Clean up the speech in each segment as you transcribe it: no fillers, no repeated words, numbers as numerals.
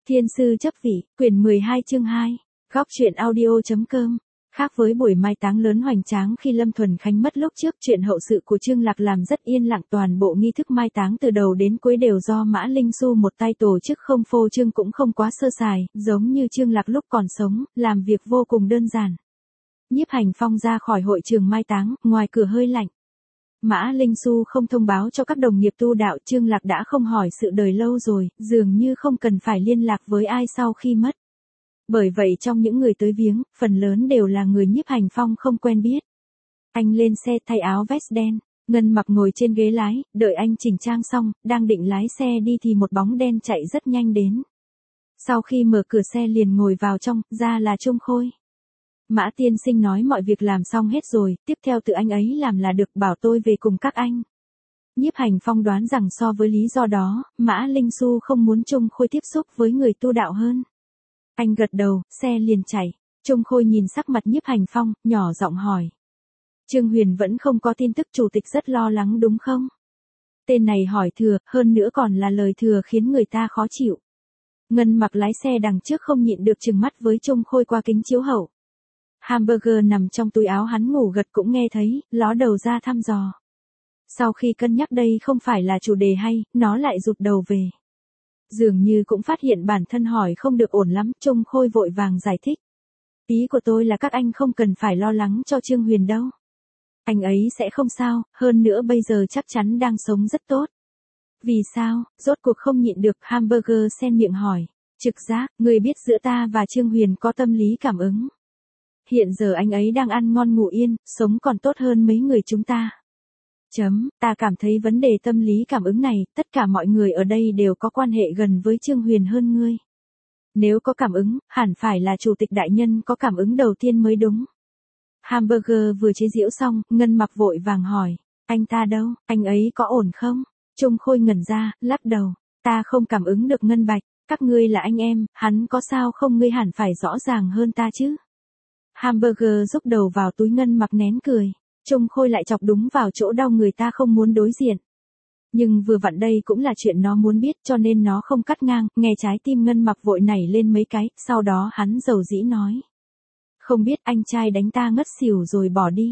Thiên sư chấp vị, quyển 12 chương 2. Góc truyện audio.com. Khác với buổi mai táng lớn hoành tráng khi Lâm Thuần Khánh mất lúc trước, chuyện hậu sự của Trương Lạc làm rất yên lặng, toàn bộ nghi thức mai táng từ đầu đến cuối đều do Mã Linh Xu một tay tổ chức, không phô trương cũng không quá sơ sài, giống như Trương Lạc lúc còn sống, làm việc vô cùng đơn giản. Nhiếp Hành Phong ra khỏi hội trường mai táng, ngoài cửa hơi lạnh. Mã Linh Xu không thông báo cho các đồng nghiệp tu đạo, Trương Lạc đã không hỏi sự đời lâu rồi, dường như không cần phải liên lạc với ai sau khi mất. Bởi vậy trong những người tới viếng, phần lớn đều là người Nhiếp Hành Phong không quen biết. Anh lên xe thay áo vest đen, Ngân Mặc ngồi trên ghế lái, đợi anh chỉnh trang xong, đang định lái xe đi thì một bóng đen chạy rất nhanh đến. Sau khi mở cửa xe liền ngồi vào trong, ra là Trung Khôi. Mã tiên sinh nói mọi việc làm xong hết rồi, tiếp theo tự anh ấy làm là được, bảo tôi về cùng các anh. Nhiếp Hành Phong đoán rằng so với lý do đó, Mã Linh Xu không muốn Trung Khôi tiếp xúc với người tu đạo hơn. Anh gật đầu, xe liền chạy. Trung Khôi nhìn sắc mặt Nhiếp Hành Phong, nhỏ giọng hỏi. Trương Huyền vẫn không có tin tức, chủ tịch rất lo lắng đúng không? Tên này hỏi thừa, hơn nữa còn là lời thừa khiến người ta khó chịu. Ngân Mặc lái xe đằng trước không nhịn được trừng mắt với Trung Khôi qua kính chiếu hậu. Hamburger nằm trong túi áo hắn ngủ gật cũng nghe thấy, ló đầu ra thăm dò. Sau khi cân nhắc đây không phải là chủ đề hay, nó lại rụt đầu về. Dường như cũng phát hiện bản thân hỏi không được ổn lắm, Trung Khôi vội vàng giải thích. Ý của tôi là các anh không cần phải lo lắng cho Trương Huyền đâu. Anh ấy sẽ không sao, hơn nữa bây giờ chắc chắn đang sống rất tốt. Vì sao, rốt cuộc không nhịn được, Hamburger xen miệng hỏi. Trực giác, người biết giữa ta và Trương Huyền có tâm lý cảm ứng. Hiện giờ anh ấy đang ăn ngon ngủ yên, sống còn tốt hơn mấy người chúng ta. Ta cảm thấy vấn đề tâm lý cảm ứng này, tất cả mọi người ở đây đều có quan hệ gần với Trương Huyền hơn ngươi. Nếu có cảm ứng, hẳn phải là chủ tịch đại nhân có cảm ứng đầu tiên mới đúng. Hamburger vừa chế giễu xong, Ngân Mặc vội vàng hỏi, anh ta đâu, anh ấy có ổn không? Trung Khôi ngẩn ra, lắc đầu, ta không cảm ứng được Ngân Bạch, các ngươi là anh em, hắn có sao không, ngươi hẳn phải rõ ràng hơn ta chứ. Hamburger rúc đầu vào túi, Ngân Mặc nén cười. Trung Khôi lại chọc đúng vào chỗ đau người ta không muốn đối diện. Nhưng vừa vặn đây cũng là chuyện nó muốn biết, cho nên nó không cắt ngang, nghe trái tim Ngân Mặc vội nảy lên mấy cái, sau đó hắn dầu dĩ nói. Không biết anh trai đánh ta ngất xỉu rồi bỏ đi.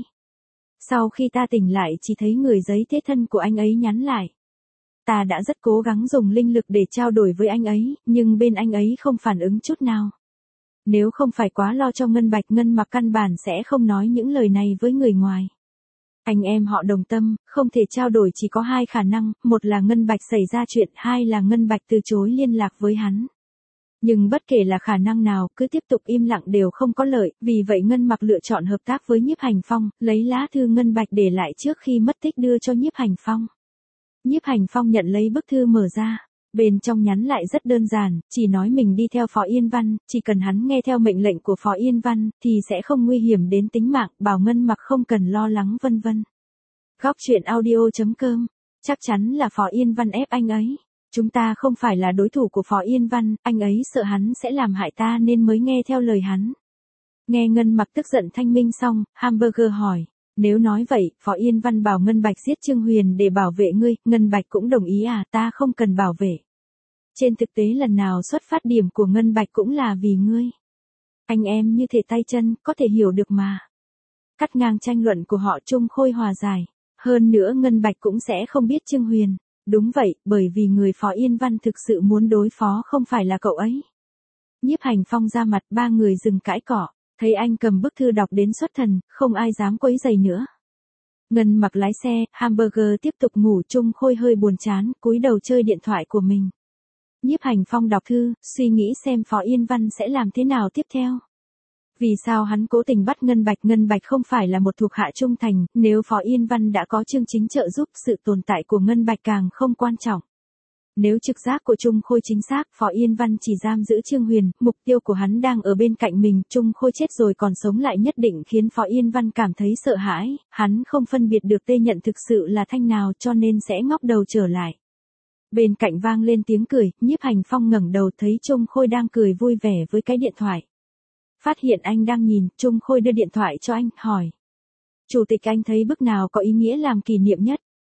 Sau khi ta tỉnh lại chỉ thấy người giấy thế thân của anh ấy nhắn lại. Ta đã rất cố gắng dùng linh lực để trao đổi với anh ấy, nhưng bên anh ấy không phản ứng chút nào. Nếu không phải quá lo cho Ngân Bạch, Ngân Mặc căn bản sẽ không nói những lời này với người ngoài. Anh em họ đồng tâm, không thể trao đổi, chỉ có hai khả năng, một là Ngân Bạch xảy ra chuyện, hai là Ngân Bạch từ chối liên lạc với hắn. Nhưng bất kể là khả năng nào, cứ tiếp tục im lặng đều không có lợi, vì vậy Ngân Mặc lựa chọn hợp tác với Nhiếp Hành Phong, lấy lá thư Ngân Bạch để lại trước khi mất tích đưa cho Nhiếp Hành Phong. Nhiếp Hành Phong nhận lấy bức thư mở ra. Bên trong nhắn lại rất đơn giản, chỉ nói mình đi theo Phó Yên Văn, chỉ cần hắn nghe theo mệnh lệnh của Phó Yên Văn, thì sẽ không nguy hiểm đến tính mạng, bảo Ngân Mặc không cần lo lắng vân vân. Góc truyện audio.com. Chắc chắn là Phó Yên Văn ép anh ấy. Chúng ta không phải là đối thủ của Phó Yên Văn, anh ấy sợ hắn sẽ làm hại ta nên mới nghe theo lời hắn. Nghe Ngân Mặc tức giận thanh minh xong, Hamburger hỏi. Nếu nói vậy, Phó Yên Văn bảo Ngân Bạch giết Trương Huyền để bảo vệ ngươi, Ngân Bạch cũng đồng ý à, ta không cần bảo vệ. Trên thực tế lần nào xuất phát điểm của Ngân Bạch cũng là vì ngươi. Anh em như thể tay chân, có thể hiểu được mà. Cắt ngang tranh luận của họ, Trung Khôi hòa giải. Hơn nữa Ngân Bạch cũng sẽ không biết Trương Huyền. Đúng vậy, bởi vì người Phó Yên Văn thực sự muốn đối phó không phải là cậu ấy. Nhiếp Hành Phong ra mặt, ba người dừng cãi cọ. Thấy anh cầm bức thư đọc đến xuất thần, không ai dám quấy rầy nữa. Ngân Mặc lái xe, Hamburger tiếp tục ngủ, Trung Khôi hơi buồn chán, cúi đầu chơi điện thoại của mình. Nhiếp Hành Phong đọc thư, suy nghĩ xem Phó Yên Văn sẽ làm thế nào tiếp theo. Vì sao hắn cố tình bắt Ngân Bạch không phải là một thuộc hạ trung thành, nếu Phó Yên Văn đã có chương chính trợ giúp, sự tồn tại của Ngân Bạch càng không quan trọng. Nếu trực giác của Trung Khôi chính xác, Phó Yên Văn chỉ giam giữ Trương Huyền, mục tiêu của hắn đang ở bên cạnh mình, Trung Khôi chết rồi còn sống lại nhất định khiến Phó Yên Văn cảm thấy sợ hãi, hắn không phân biệt được tê nhận thực sự là thanh nào cho nên sẽ ngóc đầu trở lại. Bên cạnh vang lên tiếng cười, Nhiếp Hành Phong ngẩng đầu thấy Trung Khôi đang cười vui vẻ với cái điện thoại. Phát hiện anh đang nhìn, Trung Khôi đưa điện thoại cho anh, hỏi. Chủ tịch, anh thấy bức nào có ý nghĩa làm kỷ niệm nhất?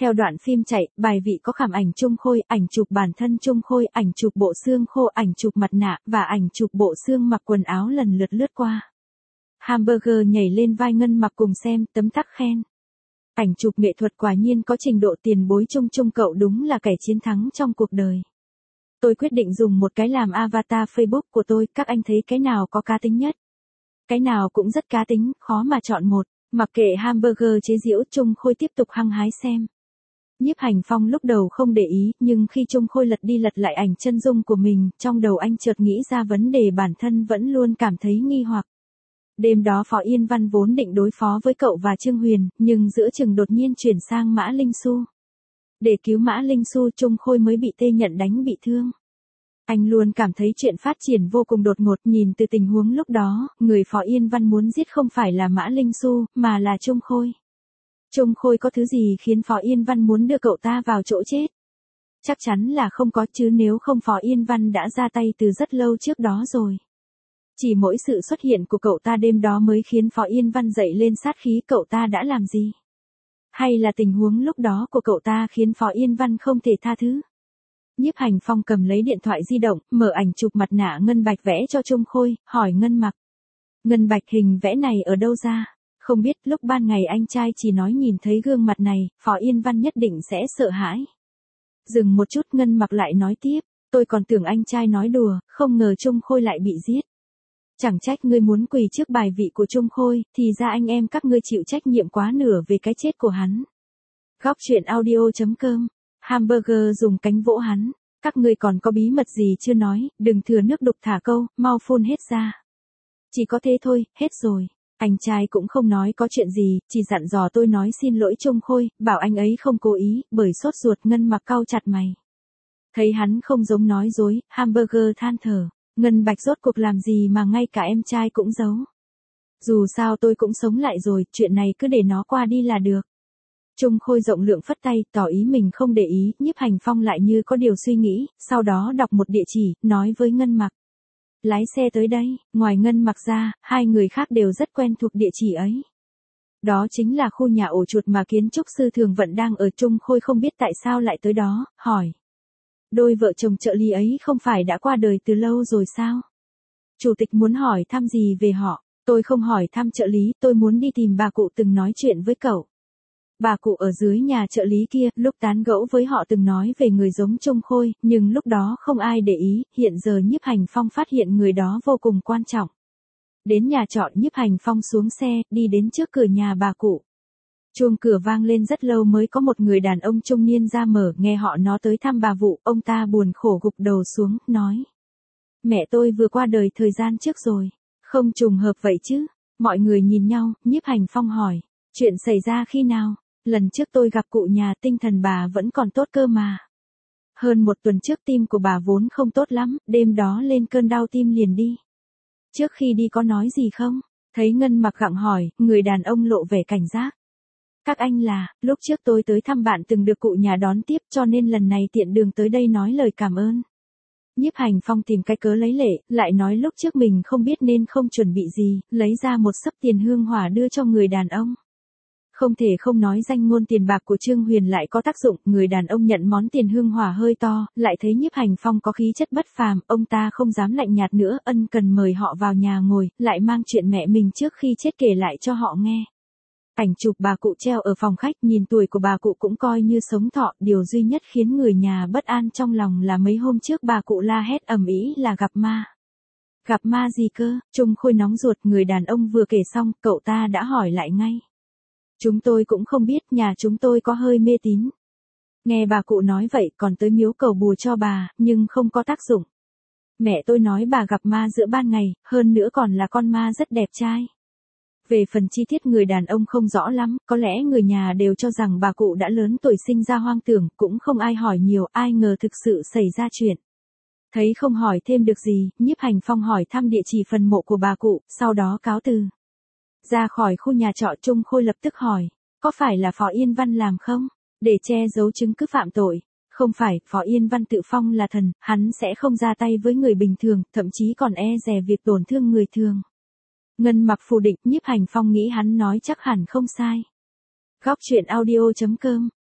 Theo đoạn phim chạy, bài vị có khảm ảnh Chung Khôi, ảnh chụp bản thân Chung Khôi, ảnh chụp bộ xương khô, ảnh chụp mặt nạ, và ảnh chụp bộ xương mặc quần áo lần lượt lướt qua. Hamburger nhảy lên vai Ngân Mặc cùng xem, tấm tắc khen. Ảnh chụp nghệ thuật quả nhiên có trình độ tiền bối. Chung cậu đúng là kẻ chiến thắng trong cuộc đời. Tôi quyết định dùng một cái làm avatar Facebook của tôi, các anh thấy cái nào có cá tính nhất? Cái nào cũng rất cá tính, khó mà chọn một. Mặc kệ Hamburger chế giễu, Chung Khôi tiếp tục hăng hái xem. Nhiếp Hành Phong lúc đầu không để ý, nhưng khi Chung Khôi lật đi lật lại ảnh chân dung của mình, trong đầu anh chợt nghĩ ra vấn đề bản thân vẫn luôn cảm thấy nghi hoặc. Đêm đó Phó Yên Văn vốn định đối phó với cậu và Trương Huyền, nhưng giữa chừng đột nhiên chuyển sang Mã Linh Xu. Để cứu Mã Linh Xu, Chung Khôi mới bị Tê Nhận đánh bị thương. Anh luôn cảm thấy chuyện phát triển vô cùng đột ngột. Nhìn từ tình huống lúc đó, người Phó Yên Văn muốn giết không phải là Mã Linh Xu, mà là Chung Khôi. Chung Khôi có thứ gì khiến Phó Yên Văn muốn đưa cậu ta vào chỗ chết? Chắc chắn là không có, chứ nếu không Phó Yên Văn đã ra tay từ rất lâu trước đó rồi. Chỉ mỗi sự xuất hiện của cậu ta đêm đó mới khiến Phó Yên Văn dậy lên sát khí. Cậu ta đã làm gì? Hay là tình huống lúc đó của cậu ta khiến Phó Yên Văn không thể tha thứ? Nhiếp Hành Phong cầm lấy điện thoại di động, mở ảnh chụp mặt nạ Ngân Bạch vẽ cho Chung Khôi, hỏi Ngân Mặc. Ngân Bạch, hình vẽ này ở đâu ra? Không biết, lúc ban ngày anh trai chỉ nói nhìn thấy gương mặt này, Phó Yên Văn nhất định sẽ sợ hãi. Dừng một chút, Ngân Mặc lại nói tiếp, tôi còn tưởng anh trai nói đùa, không ngờ Chung Khôi lại bị giết. Chẳng trách ngươi muốn quỳ trước bài vị của Chung Khôi, thì ra anh em các ngươi chịu trách nhiệm quá nửa về cái chết của hắn. Góc truyện audio.com, Hamburger dùng cánh vỗ hắn. Các ngươi còn có bí mật gì chưa nói, đừng thừa nước đục thả câu, mau phun hết ra. Chỉ có thế thôi, hết rồi. Anh trai cũng không nói có chuyện gì, chỉ dặn dò tôi nói xin lỗi Chung Khôi, bảo anh ấy không cố ý, bởi sốt ruột. Ngân Mặc cau chặt mày. Thấy hắn không giống nói dối, Hamburger than thở. Ngân Bạch rốt cuộc làm gì mà ngay cả em trai cũng giấu. Dù sao tôi cũng sống lại rồi, chuyện này cứ để nó qua đi là được. Chung Khôi rộng lượng phất tay, tỏ ý mình không để ý. Nhiếp Hành Phong lại như có điều suy nghĩ, sau đó đọc một địa chỉ, nói với Ngân Mặc. Lái xe tới đây. Ngoài Ngân Mặc ra, hai người khác đều rất quen thuộc địa chỉ ấy. Đó chính là khu nhà ổ chuột mà kiến trúc sư Thường Vận đang ở. Chung Khôi không biết tại sao lại tới đó, hỏi. Đôi vợ chồng trợ lý ấy không phải đã qua đời từ lâu rồi sao? Chủ tịch muốn hỏi thăm gì về họ? Tôi không hỏi thăm trợ lý, tôi muốn đi tìm bà cụ từng nói chuyện với cậu. Bà cụ ở dưới nhà trợ lý kia, lúc tán gẫu với họ từng nói về người giống Chung Khôi, nhưng lúc đó không ai để ý. Hiện giờ Nhiếp Hành Phong phát hiện người đó vô cùng quan trọng. Đến nhà trọ, Nhiếp Hành Phong xuống xe, đi đến trước cửa nhà bà cụ. Chuông cửa vang lên rất lâu mới có một người đàn ông trung niên ra mở. Nghe họ nói tới thăm bà Vụ, ông ta buồn khổ gục đầu xuống, nói. Mẹ tôi vừa qua đời thời gian trước rồi. Không trùng hợp vậy chứ? Mọi người nhìn nhau. Nhiếp Hành Phong hỏi. Chuyện xảy ra khi nào? Lần trước tôi gặp cụ nhà, tinh thần bà vẫn còn tốt cơ mà. Hơn một tuần trước tim của bà vốn không tốt lắm, đêm đó lên cơn đau tim liền đi. Trước khi đi có nói gì không? Thấy Ngân Mặc gặng hỏi, người đàn ông lộ vẻ cảnh giác. Các anh là, lúc trước tôi tới thăm bạn từng được cụ nhà đón tiếp, cho nên lần này tiện đường tới đây nói lời cảm ơn. Nhiếp Hành Phong tìm cái cớ lấy lệ, lại nói lúc trước mình không biết nên không chuẩn bị gì, lấy ra một xấp tiền hương hỏa đưa cho người đàn ông. Không thể không nói danh ngôn tiền bạc của Trương Huyền lại có tác dụng. Người đàn ông nhận món tiền hương hỏa hơi to, lại thấy Nhiếp Hành Phong có khí chất bất phàm, ông ta không dám lạnh nhạt nữa, ân cần mời họ vào nhà ngồi, lại mang chuyện mẹ mình trước khi chết kể lại cho họ nghe. Ảnh chụp bà cụ treo ở phòng khách, nhìn tuổi của bà cụ cũng coi như sống thọ, điều duy nhất khiến người nhà bất an trong lòng là mấy hôm trước bà cụ la hét ầm ĩ là gặp ma. Gặp ma gì cơ? Chung Khôi nóng ruột, người đàn ông vừa kể xong, cậu ta đã hỏi lại ngay. Chúng tôi cũng không biết, nhà chúng tôi có hơi mê tín. Nghe bà cụ nói vậy, còn tới miếu cầu bùa cho bà, nhưng không có tác dụng. Mẹ tôi nói bà gặp ma giữa ban ngày, hơn nữa còn là con ma rất đẹp trai. Về phần chi tiết người đàn ông không rõ lắm, có lẽ người nhà đều cho rằng bà cụ đã lớn tuổi sinh ra hoang tưởng, cũng không ai hỏi nhiều, ai ngờ thực sự xảy ra chuyện. Thấy không hỏi thêm được gì, Nhiếp Hành Phong hỏi thăm địa chỉ phần mộ của bà cụ, sau đó cáo từ. Ra khỏi khu nhà trọ, Chung Khôi lập tức hỏi, có phải là Phó Yên Văn làm không? Để che giấu chứng cứ phạm tội. Không phải, Phó Yên Văn tự phong là thần, hắn sẽ không ra tay với người bình thường, thậm chí còn e dè việc tổn thương người thường. Ngân Mặc phủ định. Nhiếp Hành Phong nghĩ hắn nói chắc hẳn không sai. Góc truyện audio.com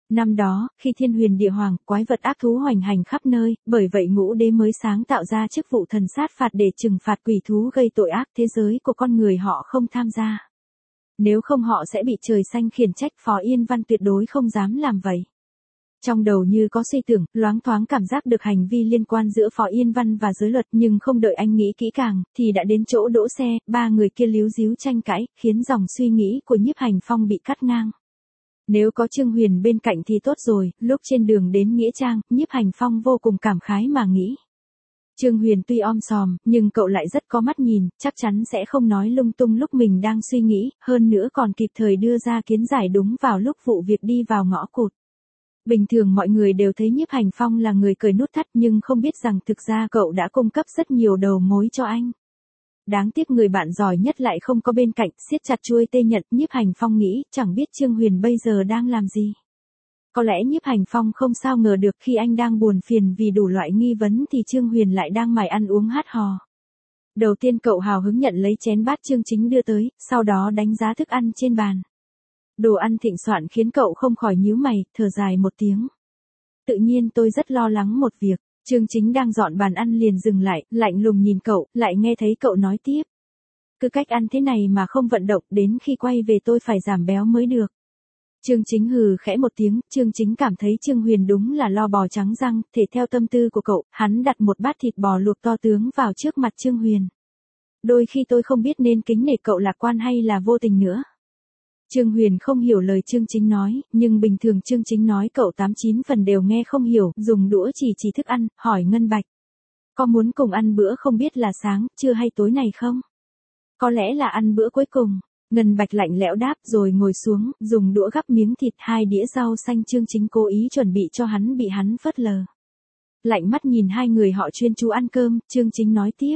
Năm đó, khi thiên huyền địa hoàng, quái vật ác thú hoành hành khắp nơi, bởi vậy ngũ đế mới sáng tạo ra chức vụ thần sát phạt để trừng phạt quỷ thú gây tội ác, thế giới của con người họ không tham gia. Nếu không họ sẽ bị trời xanh khiển trách, Phó Yên Văn tuyệt đối không dám làm vậy. Trong đầu như có suy tưởng, loáng thoáng cảm giác được hành vi liên quan giữa Phó Yên Văn và giới luật, nhưng không đợi anh nghĩ kỹ càng, thì đã đến chỗ đỗ xe, ba người kia líu díu tranh cãi, khiến dòng suy nghĩ của Nhiếp Hành Phong bị cắt ngang. Nếu có Trương Huyền bên cạnh thì tốt rồi, lúc trên đường đến Nghĩa Trang, Nhiếp Hành Phong vô cùng cảm khái mà nghĩ. Trương Huyền tuy om sòm, nhưng cậu lại rất có mắt nhìn, chắc chắn sẽ không nói lung tung lúc mình đang suy nghĩ, hơn nữa còn kịp thời đưa ra kiến giải đúng vào lúc vụ việc đi vào ngõ cụt. Bình thường mọi người đều thấy Nhiếp Hành Phong là người cởi nút thắt nhưng không biết rằng thực ra cậu đã cung cấp rất nhiều đầu mối cho anh. Đáng tiếc người bạn giỏi nhất lại không có bên cạnh, siết chặt chuôi tê nhật. Nhiếp Hành Phong nghĩ, chẳng biết Trương Huyền bây giờ đang làm gì. Có lẽ Nhiếp Hành Phong không sao ngờ được khi anh đang buồn phiền vì đủ loại nghi vấn thì Trương Huyền lại đang mải ăn uống hát hò. Đầu tiên cậu hào hứng nhận lấy chén bát Trương Chính đưa tới, sau đó đánh giá thức ăn trên bàn. Đồ ăn thịnh soạn khiến cậu không khỏi nhíu mày, thở dài một tiếng. Tự nhiên tôi rất lo lắng một việc. Trương Chính đang dọn bàn ăn liền dừng lại, lạnh lùng nhìn cậu, lại nghe thấy cậu nói tiếp. Cứ cách ăn thế này mà không vận động, đến khi quay về tôi phải giảm béo mới được. Trương Chính hừ khẽ một tiếng, Trương Chính cảm thấy Trương Huyền đúng là lo bò trắng răng, thể theo tâm tư của cậu, hắn đặt một bát thịt bò luộc to tướng vào trước mặt Trương Huyền. Đôi khi tôi không biết nên kính nể cậu lạc quan hay là vô tình nữa. Trương Huyền không hiểu lời Trương Chính nói, nhưng bình thường Trương Chính nói cậu 89 phần đều nghe không hiểu, dùng đũa chỉ thức ăn, hỏi Ngân Bạch. Có muốn cùng ăn bữa không biết là sáng, trưa hay tối này không? Có lẽ là ăn bữa cuối cùng. Ngân Bạch lạnh lẽo đáp rồi ngồi xuống, dùng đũa gắp miếng thịt 2 đĩa rau xanh. Trương Chính cố ý chuẩn bị cho hắn bị hắn phớt lờ. Lạnh mắt nhìn hai người họ chuyên chú ăn cơm, Trương Chính nói tiếp.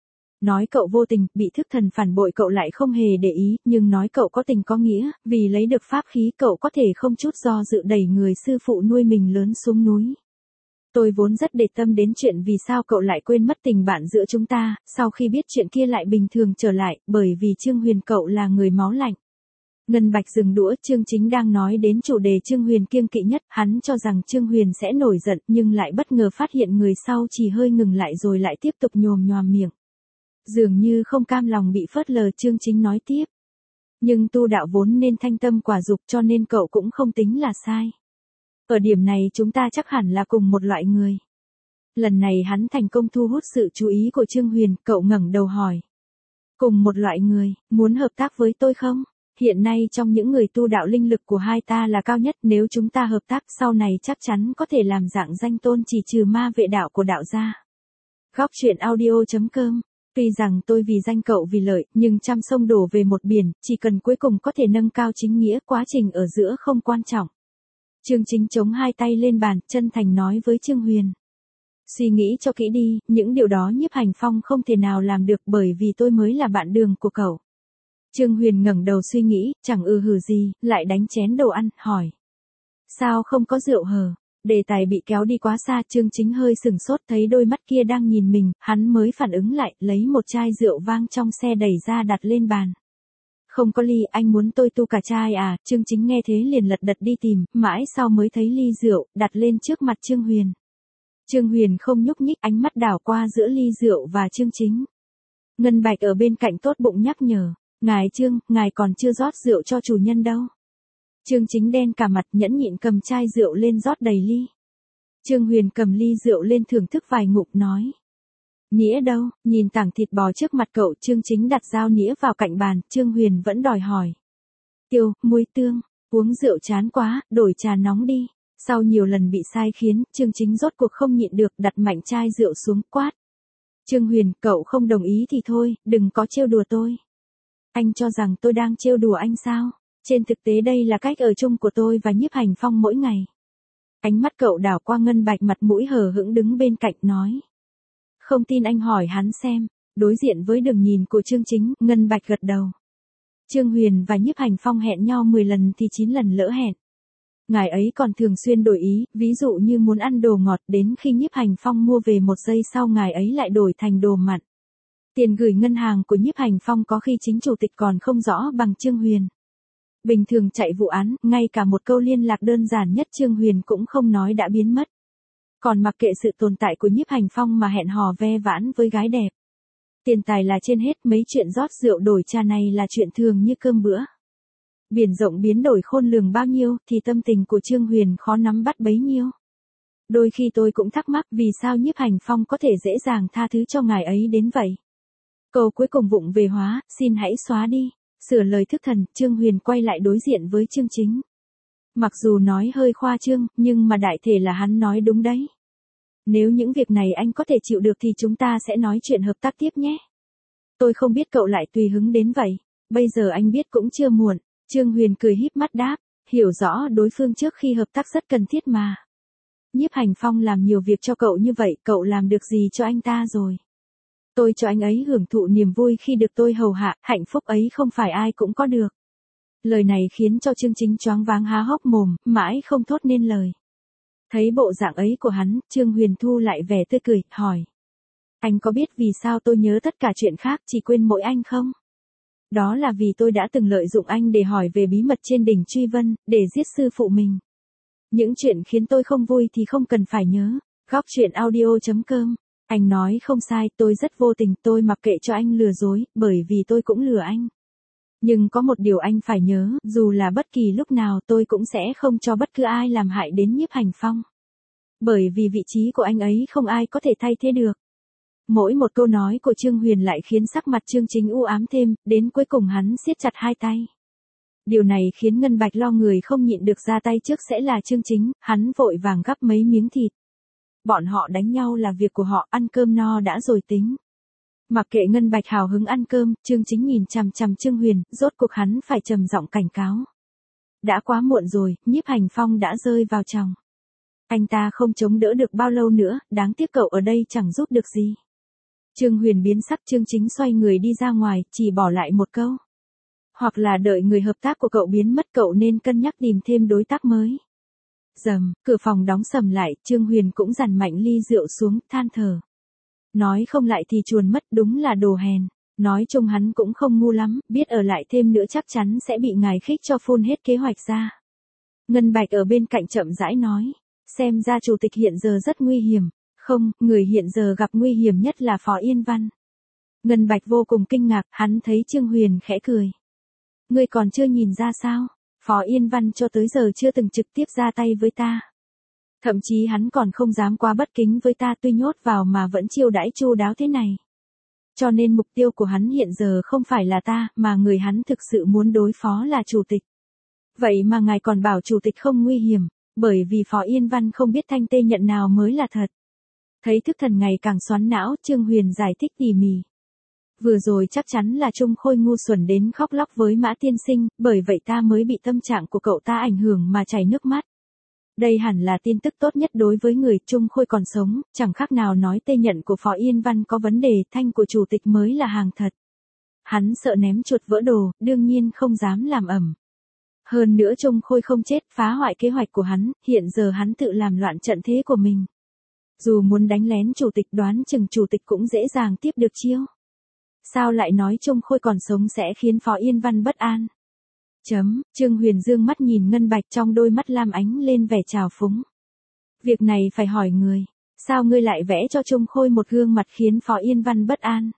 Nói cậu vô tình, bị thức thần phản bội cậu lại không hề để ý, nhưng nói cậu có tình có nghĩa, vì lấy được pháp khí cậu có thể không chút do dự đẩy người sư phụ nuôi mình lớn xuống núi. Tôi vốn rất để tâm đến chuyện vì sao cậu lại quên mất tình bạn giữa chúng ta, sau khi biết chuyện kia lại bình thường trở lại, bởi vì Trương Huyền cậu là người máu lạnh. Ngân Bạch dừng đũa, Trương Chính đang nói đến chủ đề Trương Huyền kiêng kỵ nhất, hắn cho rằng Trương Huyền sẽ nổi giận nhưng lại bất ngờ phát hiện người sau chỉ hơi ngừng lại rồi lại tiếp tục nhồm nhòm miệng. Dường như không cam lòng bị phớt lờ, Trương Chính nói tiếp. Nhưng tu đạo vốn nên thanh tâm quả dục cho nên cậu cũng không tính là sai. Ở điểm này chúng ta chắc hẳn là cùng một loại người. Lần này hắn thành công thu hút sự chú ý của Trương Huyền, cậu ngẩng đầu hỏi. Cùng một loại người, muốn hợp tác với tôi không? Hiện nay trong những người tu đạo linh lực của hai ta là cao nhất, nếu chúng ta hợp tác sau này chắc chắn có thể làm dạng danh tôn chỉ trừ ma vệ đạo của đạo gia. Góc truyện audio.com. Tuy rằng tôi vì danh cậu vì lợi, nhưng trăm sông đổ về một biển, chỉ cần cuối cùng có thể nâng cao chính nghĩa, quá trình ở giữa không quan trọng. Trương Chính chống hai tay lên bàn, chân thành nói với Trương Huyền. Suy nghĩ cho kỹ đi, những điều đó Nhiếp Hành Phong không thể nào làm được bởi vì tôi mới là bạn đường của cậu. Trương Huyền ngẩng đầu suy nghĩ, chẳng hử gì, lại đánh chén đồ ăn, hỏi. Sao không có rượu hờ? Đề tài bị kéo đi quá xa, Trương Chính hơi sừng sốt thấy đôi mắt kia đang nhìn mình, hắn mới phản ứng lại, lấy một chai rượu vang trong xe đẩy ra đặt lên bàn. Không có ly, anh muốn tôi tu cả chai à? Trương Chính nghe thế liền lật đật đi tìm, mãi sau mới thấy ly rượu, đặt lên trước mặt Trương Huyền. Trương Huyền không nhúc nhích, ánh mắt đảo qua giữa ly rượu và Trương Chính. Ngân Bạch ở bên cạnh tốt bụng nhắc nhở, ngài Trương, ngài còn chưa rót rượu cho chủ nhân đâu. Trương Chính đen cả mặt, nhẫn nhịn cầm chai rượu lên rót đầy ly. Trương Huyền cầm ly rượu lên thưởng thức vài ngụm nói. Nĩa đâu? Nhìn tảng thịt bò trước mặt cậu, Trương Chính đặt dao nĩa vào cạnh bàn, Trương Huyền vẫn đòi hỏi. Tiêu, muối tương, uống rượu chán quá, đổi trà nóng đi. Sau nhiều lần bị sai khiến, Trương Chính rốt cuộc không nhịn được, đặt mạnh chai rượu xuống, quát. Trương Huyền, cậu không đồng ý thì thôi, đừng có trêu đùa tôi. Anh cho rằng tôi đang trêu đùa anh sao? Trên thực tế đây là cách ở chung của tôi và Nhiếp Hành Phong mỗi ngày. Ánh mắt cậu đảo qua Ngân Bạch mặt mũi hờ hững đứng bên cạnh nói. Không tin anh hỏi hắn xem. Đối diện với đường nhìn của Trương Chính, Ngân Bạch gật đầu. Trương Huyền và Nhiếp Hành Phong hẹn nhau 10 lần thì 9 lần lỡ hẹn. Ngài ấy còn thường xuyên đổi ý, ví dụ như muốn ăn đồ ngọt, đến khi Nhiếp Hành Phong mua về 1 giây sau ngài ấy lại đổi thành đồ mặn. Tiền gửi ngân hàng của Nhiếp Hành Phong có khi chính chủ tịch còn không rõ bằng Trương Huyền. Bình thường chạy vụ án, ngay cả một câu liên lạc đơn giản nhất Trương Huyền cũng không nói đã biến mất. Còn mặc kệ sự tồn tại của Nhiếp Hành Phong mà hẹn hò ve vãn với gái đẹp. Tiền tài là trên hết, mấy chuyện rót rượu đổi trà này là chuyện thường như cơm bữa. Biển rộng biến đổi khôn lường bao nhiêu thì tâm tình của Trương Huyền khó nắm bắt bấy nhiêu. Đôi khi tôi cũng thắc mắc vì sao Nhiếp Hành Phong có thể dễ dàng tha thứ cho ngài ấy đến vậy. Câu cuối cùng vụng về hóa, xin hãy xóa đi. Sửa lời thức thần, Trương Huyền quay lại đối diện với Trương Chính. Mặc dù nói hơi khoa trương, nhưng mà đại thể là hắn nói đúng đấy. Nếu những việc này anh có thể chịu được thì chúng ta sẽ nói chuyện hợp tác tiếp nhé. Tôi không biết cậu lại tùy hứng đến vậy. Bây giờ anh biết cũng chưa muộn. Trương Huyền cười híp mắt đáp, hiểu rõ đối phương trước khi hợp tác rất cần thiết mà. Nhiếp Hành Phong làm nhiều việc cho cậu như vậy, cậu làm được gì cho anh ta rồi? Tôi cho anh ấy hưởng thụ niềm vui khi được tôi hầu hạ, hạnh phúc ấy không phải ai cũng có được. Lời này khiến cho Trương Chính choáng váng há hốc mồm, mãi không thốt nên lời. Thấy bộ dạng ấy của hắn, Trương Huyền thu lại vẻ tươi cười, hỏi. Anh có biết vì sao tôi nhớ tất cả chuyện khác chỉ quên mỗi anh không? Đó là vì tôi đã từng lợi dụng anh để hỏi về bí mật trên đỉnh Truy Vân, để giết sư phụ mình. Những chuyện khiến tôi không vui thì không cần phải nhớ. Góc chuyện audio.com. Anh nói không sai, tôi rất vô tình, tôi mặc kệ cho anh lừa dối, bởi vì tôi cũng lừa anh. Nhưng có một điều anh phải nhớ, dù là bất kỳ lúc nào tôi cũng sẽ không cho bất cứ ai làm hại đến Nhiếp Hành Phong. Bởi vì vị trí của anh ấy không ai có thể thay thế được. Mỗi một câu nói của Trương Huyền lại khiến sắc mặt Trương Chính u ám thêm, đến cuối cùng hắn siết chặt hai tay. Điều này khiến Ngân Bạch lo người không nhịn được ra tay trước sẽ là Trương Chính, hắn vội vàng gắp mấy miếng thịt. Bọn họ đánh nhau là việc của họ, ăn cơm no đã rồi tính. Mặc kệ Ngân Bạch hào hứng ăn cơm, Trương Chính nhìn chằm chằm Trương Huyền, rốt cuộc hắn phải trầm giọng cảnh cáo. Đã quá muộn rồi, Nhiếp Hành Phong đã rơi vào chòng. Anh ta không chống đỡ được bao lâu nữa, đáng tiếc cậu ở đây chẳng giúp được gì. Trương Huyền biến sắc, Trương Chính xoay người đi ra ngoài, chỉ bỏ lại một câu. Hoặc là đợi người hợp tác của cậu biến mất, cậu nên cân nhắc tìm thêm đối tác mới. Rầm, cửa phòng đóng sầm lại, Trương Huyền cũng dằn mạnh ly rượu xuống, than thở. Nói không lại thì chuồn mất, đúng là đồ hèn. Nói chung hắn cũng không ngu lắm, biết ở lại thêm nữa chắc chắn sẽ bị ngài khích cho phun hết kế hoạch ra. Ngân Bạch ở bên cạnh chậm rãi nói, xem ra chủ tịch hiện giờ rất nguy hiểm. Không, người hiện giờ gặp nguy hiểm nhất là Phó Yên Văn. Ngân Bạch vô cùng kinh ngạc, hắn thấy Trương Huyền khẽ cười. Ngươi còn chưa nhìn ra sao? Phó Yên Văn cho tới giờ chưa từng trực tiếp ra tay với ta. Thậm chí hắn còn không dám quá bất kính với ta, tuy nhốt vào mà vẫn chiêu đãi chu đáo thế này. Cho nên mục tiêu của hắn hiện giờ không phải là ta, mà người hắn thực sự muốn đối phó là chủ tịch. Vậy mà ngài còn bảo chủ tịch không nguy hiểm, bởi vì Phó Yên Văn không biết thanh tê nhận nào mới là thật. Thấy thức thần ngày càng xoắn não, Trương Huyền giải thích tỉ mỉ. Vừa rồi chắc chắn là Trung Khôi ngu xuẩn đến khóc lóc với Mã tiên sinh, bởi vậy ta mới bị tâm trạng của cậu ta ảnh hưởng mà chảy nước mắt. Đây hẳn là tin tức tốt nhất đối với người Trung Khôi còn sống, chẳng khác nào nói tê nhận của Phó Yên Văn có vấn đề, thanh của chủ tịch mới là hàng thật. Hắn sợ ném chuột vỡ đồ, đương nhiên không dám làm ẩm. Hơn nữa Trung Khôi không chết, phá hoại kế hoạch của hắn, hiện giờ hắn tự làm loạn trận thế của mình. Dù muốn đánh lén chủ tịch, đoán chừng chủ tịch cũng dễ dàng tiếp được chiêu. Sao lại nói Trung Khôi còn sống sẽ khiến Phó Yên Văn bất an? Trương Huyền dương mắt nhìn Ngân Bạch, trong đôi mắt lam ánh lên vẻ trào phúng. Việc này phải hỏi người. Sao ngươi lại vẽ cho Trung Khôi một gương mặt khiến Phó Yên Văn bất an?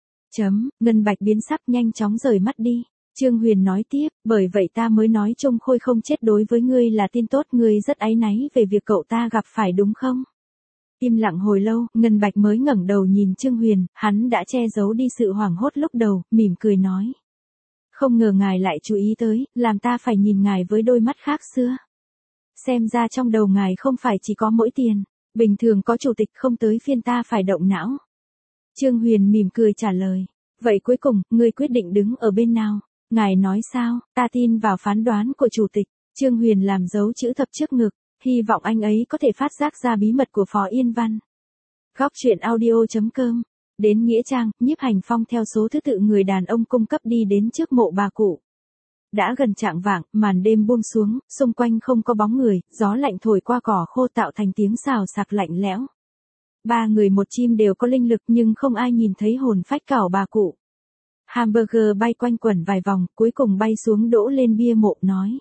Ngân Bạch biến sắc, nhanh chóng rời mắt đi. Trương Huyền nói tiếp, bởi vậy ta mới nói Trung Khôi không chết đối với ngươi là tin tốt, ngươi rất áy náy về việc cậu ta gặp phải đúng không? Im lặng hồi lâu, Ngân Bạch mới ngẩng đầu nhìn Trương Huyền, hắn đã che giấu đi sự hoảng hốt lúc đầu, mỉm cười nói. Không ngờ ngài lại chú ý tới, làm ta phải nhìn ngài với đôi mắt khác xưa. Xem ra trong đầu ngài không phải chỉ có mỗi tiền, bình thường có chủ tịch, không tới phiên ta phải động não. Trương Huyền mỉm cười trả lời. Vậy cuối cùng, ngươi quyết định đứng ở bên nào? Ngài nói sao? Ta tin vào phán đoán của chủ tịch. Trương Huyền làm dấu chữ thập trước ngực, hy vọng anh ấy có thể phát giác ra bí mật của Phó Yên Văn. Góc chuyện audio.com. Đến Nghĩa Trang, Nhiếp Hành Phong theo số thứ tự người đàn ông cung cấp đi đến trước mộ bà cụ. Đã gần chạng vạng, màn đêm buông xuống, xung quanh không có bóng người, gió lạnh thổi qua cỏ khô tạo thành tiếng xào xạc lạnh lẽo. Ba người một chim đều có linh lực nhưng không ai nhìn thấy hồn phách cảo bà cụ. Hamburger bay quanh quẩn vài vòng, cuối cùng bay xuống đỗ lên bia mộ, nói.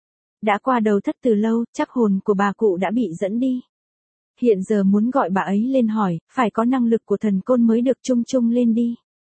Đã qua đầu thất từ lâu, chắc hồn của bà cụ đã bị dẫn đi. Hiện giờ muốn gọi bà ấy lên hỏi, phải có năng lực của thần côn mới được. Trung Trung lên đi.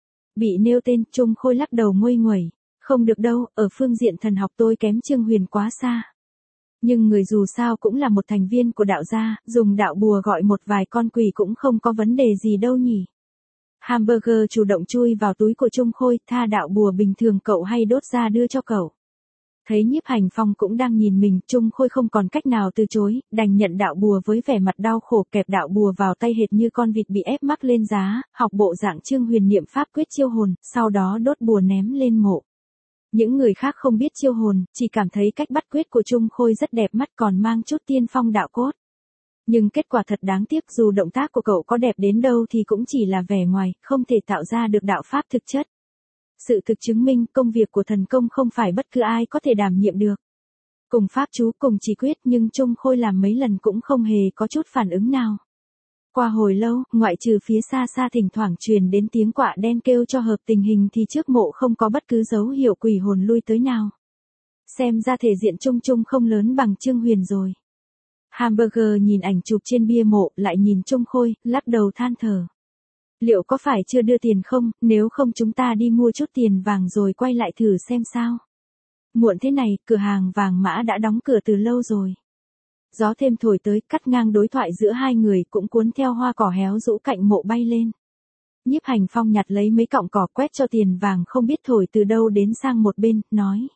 Bị nêu tên, Trung Khôi lắc đầu nguây nguẩy. Không được đâu, ở phương diện thần học tôi kém Trương Huyền quá xa. Nhưng người dù sao cũng là một thành viên của đạo gia, dùng đạo bùa gọi một vài con quỷ cũng không có vấn đề gì đâu nhỉ. Hamburger chủ động chui vào túi của Trung Khôi, tha đạo bùa bình thường cậu hay đốt ra đưa cho cậu. Thấy Nhiếp Hành Phong cũng đang nhìn mình, Trung Khôi không còn cách nào từ chối, đành nhận đạo bùa với vẻ mặt đau khổ, kẹp đạo bùa vào tay hệt như con vịt bị ép mắc lên giá, học bộ dạng Trương Huyền niệm pháp quyết chiêu hồn, sau đó đốt bùa ném lên mộ. Những người khác không biết chiêu hồn, chỉ cảm thấy cách bắt quyết của Trung Khôi rất đẹp mắt, còn mang chút tiên phong đạo cốt. Nhưng kết quả thật đáng tiếc, dù động tác của cậu có đẹp đến đâu thì cũng chỉ là vẻ ngoài, không thể tạo ra được đạo pháp thực chất. Sự thực chứng minh công việc của thần công không phải bất cứ ai có thể đảm nhiệm được. Cùng pháp chú, cùng chỉ quyết, nhưng Trung Khôi làm mấy lần cũng không hề có chút phản ứng nào. Qua hồi lâu, ngoại trừ phía xa xa thỉnh thoảng truyền đến tiếng quạ đen kêu cho hợp tình hình thì trước mộ không có bất cứ dấu hiệu quỷ hồn lui tới nào. Xem ra thể diện Trung Trung không lớn bằng Trương Huyền rồi. Hamburger nhìn ảnh chụp trên bia mộ, lại nhìn Trung Khôi, lắc đầu than thở. Liệu có phải chưa đưa tiền không, nếu không chúng ta đi mua chút tiền vàng rồi quay lại thử xem sao. Muộn thế này, cửa hàng vàng mã đã đóng cửa từ lâu rồi. Gió thêm thổi tới, cắt ngang đối thoại giữa hai người, cũng cuốn theo hoa cỏ héo rũ cạnh mộ bay lên. Nhiếp Hành Phong nhặt lấy mấy cọng cỏ, quét cho tiền vàng không biết thổi từ đâu đến sang một bên, nói.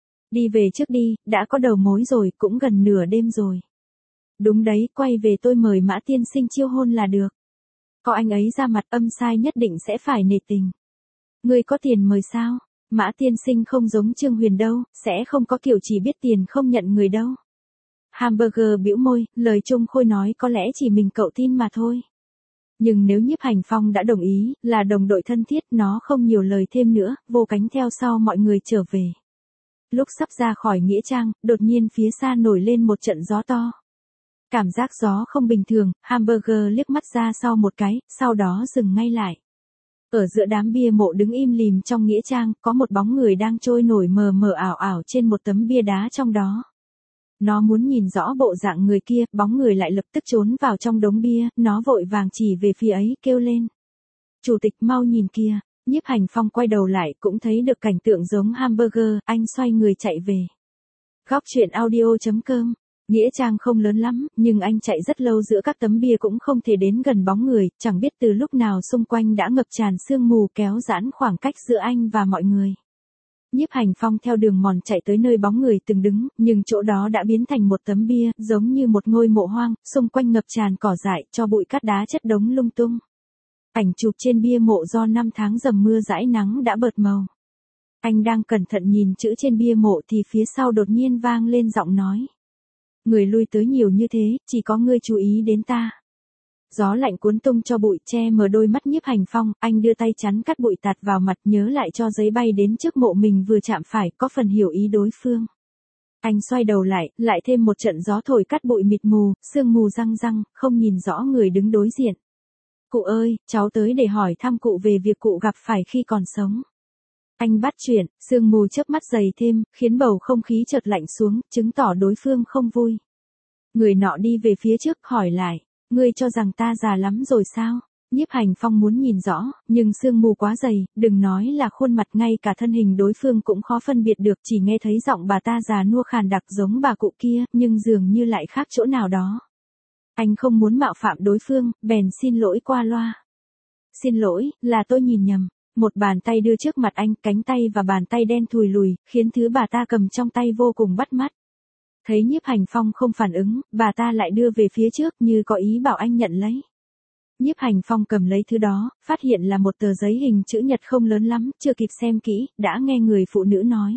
Đi về trước đi, đã có đầu mối rồi, cũng gần nửa đêm rồi. Đúng đấy, quay về tôi mời Mã tiên sinh chiêu hôn là được. Có anh ấy ra mặt, âm sai nhất định sẽ phải nể tình. Ngươi có tiền mời sao? Mã tiên sinh không giống Trương Huyền đâu, sẽ không có kiểu chỉ biết tiền không nhận người đâu. Hamburger bĩu môi, lời Trung Khôi nói có lẽ chỉ mình cậu tin mà thôi. Nhưng nếu Nhiếp Hành Phong đã đồng ý, là đồng đội thân thiết, nó không nhiều lời thêm nữa, vô cánh theo sau mọi người trở về. Lúc sắp ra khỏi nghĩa trang, đột nhiên phía xa nổi lên một trận gió to. Cảm giác gió không bình thường, Hamburger liếc mắt ra sau một cái, sau đó dừng ngay lại. Ở giữa đám bia mộ đứng im lìm trong nghĩa trang, có một bóng người đang trôi nổi mờ mờ ảo ảo trên một tấm bia đá trong đó. Nó muốn nhìn rõ bộ dạng người kia, bóng người lại lập tức trốn vào trong đống bia, nó vội vàng chỉ về phía ấy, kêu lên. Chủ tịch mau nhìn kia, Nhiếp Hành Phong quay đầu lại cũng thấy được cảnh tượng giống Hamburger, anh xoay người chạy về. Góc truyện audio.com. Nghĩa trang không lớn lắm, nhưng anh chạy rất lâu giữa các tấm bia cũng không thể đến gần bóng người, chẳng biết từ lúc nào xung quanh đã ngập tràn sương mù kéo giãn khoảng cách giữa anh và mọi người. Nhiếp Hành Phong theo đường mòn chạy tới nơi bóng người từng đứng, nhưng chỗ đó đã biến thành một tấm bia, giống như một ngôi mộ hoang, xung quanh ngập tràn cỏ dại, cho bụi cát đá chất đống lung tung. Ảnh chụp trên bia mộ do 5 tháng dầm mưa dãi nắng đã bợt màu. Anh đang cẩn thận nhìn chữ trên bia mộ thì phía sau đột nhiên vang lên giọng nói. Người lui tới nhiều như thế, chỉ có ngươi chú ý đến ta. Gió lạnh cuốn tung cho bụi che mờ đôi mắt Nhiếp Hành Phong, anh đưa tay chắn cắt bụi tạt vào mặt, nhớ lại cho giấy bay đến trước mộ mình vừa chạm phải, có phần hiểu ý đối phương. Anh xoay đầu lại thêm một trận gió thổi cắt bụi mịt mù, sương mù răng răng, không nhìn rõ người đứng đối diện. Cụ ơi, cháu tới để hỏi thăm cụ về việc cụ gặp phải khi còn sống. Anh bắt chuyện, sương mù chớp mắt dày thêm, khiến bầu không khí chợt lạnh xuống, chứng tỏ đối phương không vui. Người nọ đi về phía trước, hỏi lại, ngươi cho rằng ta già lắm rồi sao? Nhiếp Hành Phong muốn nhìn rõ, nhưng sương mù quá dày, đừng nói là khuôn mặt, ngay cả thân hình đối phương cũng khó phân biệt được, chỉ nghe thấy giọng bà ta già nua khàn đặc giống bà cụ kia, nhưng dường như lại khác chỗ nào đó. Anh không muốn mạo phạm đối phương, bèn xin lỗi qua loa. Xin lỗi, là tôi nhìn nhầm. Một bàn tay đưa trước mặt anh, cánh tay và bàn tay đen thùi lùi, khiến thứ bà ta cầm trong tay vô cùng bắt mắt. Thấy Nhiếp Hành Phong không phản ứng, bà ta lại đưa về phía trước như có ý bảo anh nhận lấy. Nhiếp Hành Phong cầm lấy thứ đó, phát hiện là một tờ giấy hình chữ nhật không lớn lắm, chưa kịp xem kỹ, đã nghe người phụ nữ nói.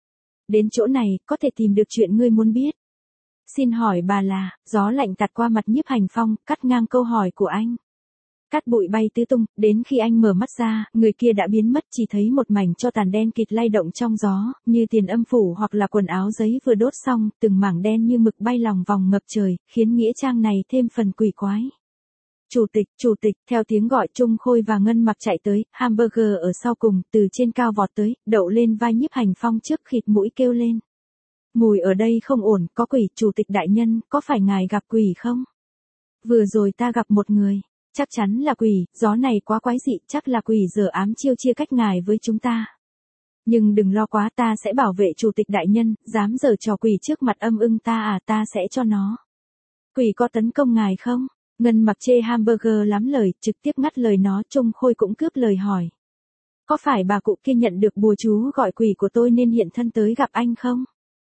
Đến chỗ này, có thể tìm được chuyện ngươi muốn biết. Xin hỏi bà là, gió lạnh tạt qua mặt Nhiếp Hành Phong, cắt ngang câu hỏi của anh. Cát bụi bay tứ tung, đến khi anh mở mắt ra, người kia đã biến mất, chỉ thấy một mảnh tro tàn đen kịt lay động trong gió, như tiền âm phủ hoặc là quần áo giấy vừa đốt xong, từng mảng đen như mực bay lòng vòng ngập trời, khiến nghĩa trang này thêm phần quỷ quái. chủ tịch, theo tiếng gọi Trung Khôi và Ngân Mặc chạy tới, hamburger ở sau cùng, từ trên cao vọt tới, đậu lên vai Nhiếp Hành Phong trước khịt mũi kêu lên. Mùi ở đây không ổn, có quỷ, chủ tịch đại nhân, có phải ngài gặp quỷ không? Vừa rồi ta gặp một người, chắc chắn là quỷ, gió này quá quái dị, chắc là quỷ giờ ám chiêu chia cách ngài với chúng ta. Nhưng đừng lo quá, ta sẽ bảo vệ chủ tịch đại nhân, dám giở trò quỷ trước mặt âm ưng ta à, ta sẽ cho nó. Quỷ có tấn công ngài không? Ngân Mặc chê hamburger lắm lời, trực tiếp ngắt lời nó. Trung Khôi cũng cướp lời hỏi. Có phải bà cụ kia nhận được bùa chú gọi quỷ của tôi nên hiện thân tới gặp anh không?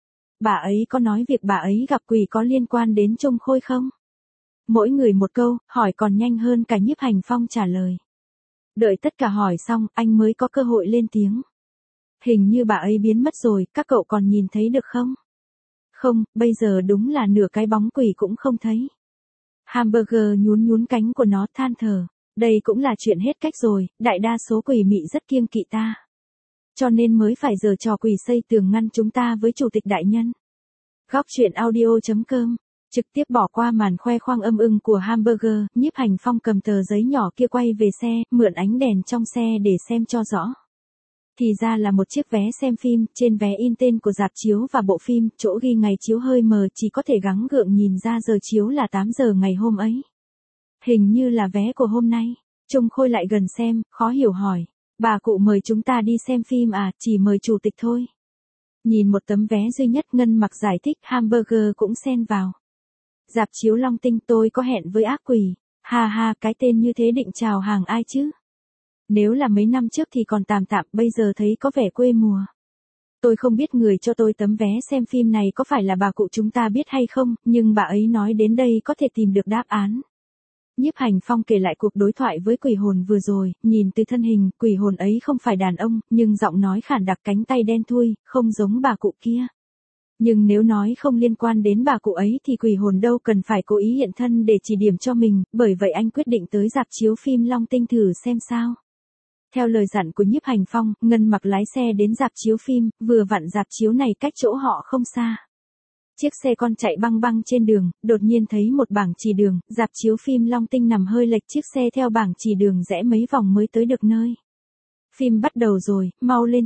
Bà ấy có nói việc bà ấy gặp quỷ có liên quan đến Trung Khôi không? Mỗi người một câu, hỏi còn nhanh hơn cả Nhiếp Hành Phong trả lời. Đợi tất cả hỏi xong, anh mới có cơ hội lên tiếng. Hình như bà ấy biến mất rồi, các cậu còn nhìn thấy được không? Không, bây giờ đúng là nửa cái bóng quỷ cũng không thấy. Hamburger nhún nhún cánh của nó than thở. Đây cũng là chuyện hết cách rồi, đại đa số quỷ mị rất kiêng kỵ ta. Cho nên mới phải giở trò quỷ xây tường ngăn chúng ta với chủ tịch đại nhân. Góc truyện audio.com trực tiếp bỏ qua màn khoe khoang âm ưng của hamburger, Nhiếp Hành Phong cầm tờ giấy nhỏ kia quay về xe, mượn ánh đèn trong xe để xem cho rõ. Thì ra là một chiếc vé xem phim, trên vé in tên của rạp chiếu và bộ phim, chỗ ghi ngày chiếu hơi mờ, chỉ có thể gắng gượng nhìn ra giờ chiếu là 8 giờ ngày hôm ấy. Hình như là vé của hôm nay. Trung Khôi lại gần xem, khó hiểu hỏi. Bà cụ mời chúng ta đi xem phim à, chỉ mời chủ tịch thôi. Nhìn một tấm vé duy nhất, Ngân Mặc giải thích, hamburger cũng xen vào. Rạp chiếu Long Tinh, tôi có hẹn với ác quỷ. Ha ha, cái tên như thế định chào hàng ai chứ? Nếu là mấy năm trước thì còn tạm tạm, bây giờ thấy có vẻ quê mùa. Tôi không biết người cho tôi tấm vé xem phim này có phải là bà cụ chúng ta biết hay không, nhưng bà ấy nói đến đây có thể tìm được đáp án. Nhiếp Hành Phong kể lại cuộc đối thoại với quỷ hồn vừa rồi, nhìn từ thân hình, quỷ hồn ấy không phải đàn ông, nhưng giọng nói khản đặc, cánh tay đen thui, không giống bà cụ kia. Nhưng nếu nói không liên quan đến bà cụ ấy thì quỷ hồn đâu cần phải cố ý hiện thân để chỉ điểm cho mình, bởi vậy anh quyết định tới rạp chiếu phim Long Tinh thử xem sao. Theo lời dặn của Nhiếp Hành Phong, Ngân Mặc lái xe đến rạp chiếu phim, vừa vặn rạp chiếu này cách chỗ họ không xa. Chiếc xe con chạy băng băng trên đường, đột nhiên thấy một bảng chỉ đường, rạp chiếu phim Long Tinh nằm hơi lệch, chiếc xe theo bảng chỉ đường rẽ mấy vòng mới tới được nơi. Phim bắt đầu rồi, mau lên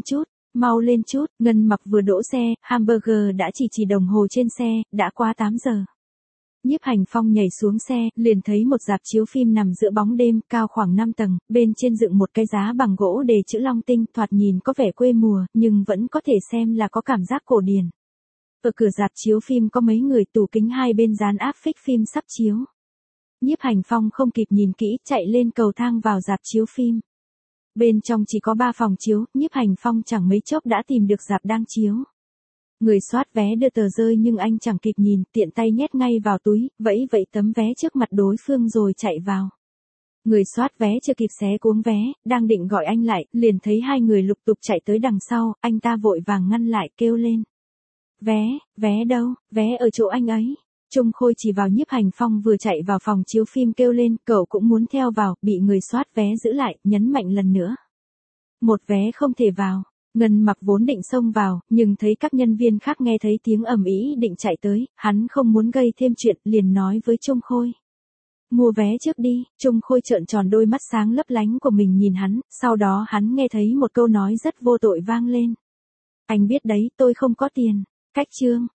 chút, Ngân Mặc vừa đỗ xe, hamburger đã chỉ đồng hồ trên xe, đã qua 8 giờ. Nhiếp Hành Phong nhảy xuống xe, liền thấy một rạp chiếu phim nằm giữa bóng đêm, cao khoảng 5 tầng, bên trên dựng một cái giá bằng gỗ đề chữ Long Tinh, thoạt nhìn có vẻ quê mùa, nhưng vẫn có thể xem là có cảm giác cổ điển. Ở cửa rạp chiếu phim có mấy người, tủ kính hai bên dán áp phích phim sắp chiếu. Nhiếp Hành Phong không kịp nhìn kỹ, chạy lên cầu thang vào rạp chiếu phim. Bên trong chỉ có 3 phòng chiếu, Nhiếp Hành Phong chẳng mấy chốc đã tìm được rạp đang chiếu. Người soát vé đưa tờ rơi nhưng anh chẳng kịp nhìn, tiện tay nhét ngay vào túi, vẫy tấm vé trước mặt đối phương rồi chạy vào. Người soát vé chưa kịp xé cuống vé, đang định gọi anh lại, liền thấy hai người lục tục chạy tới đằng sau, anh ta vội vàng ngăn lại, kêu lên. Vé đâu, vé ở chỗ anh ấy. Trung Khôi chỉ vào Nhiếp Hành Phong vừa chạy vào phòng chiếu phim kêu lên, cậu cũng muốn theo vào, bị người soát vé giữ lại, nhấn mạnh lần nữa. Một vé không thể vào. Ngân Mặc vốn định xông vào, nhưng thấy các nhân viên khác nghe thấy tiếng ầm ĩ định chạy tới, hắn không muốn gây thêm chuyện, liền nói với Trung Khôi. Mua vé trước đi. Trung Khôi trợn tròn đôi mắt sáng lấp lánh của mình nhìn hắn, sau đó hắn nghe thấy một câu nói rất vô tội vang lên. Anh biết đấy, tôi không có tiền. Cách chương.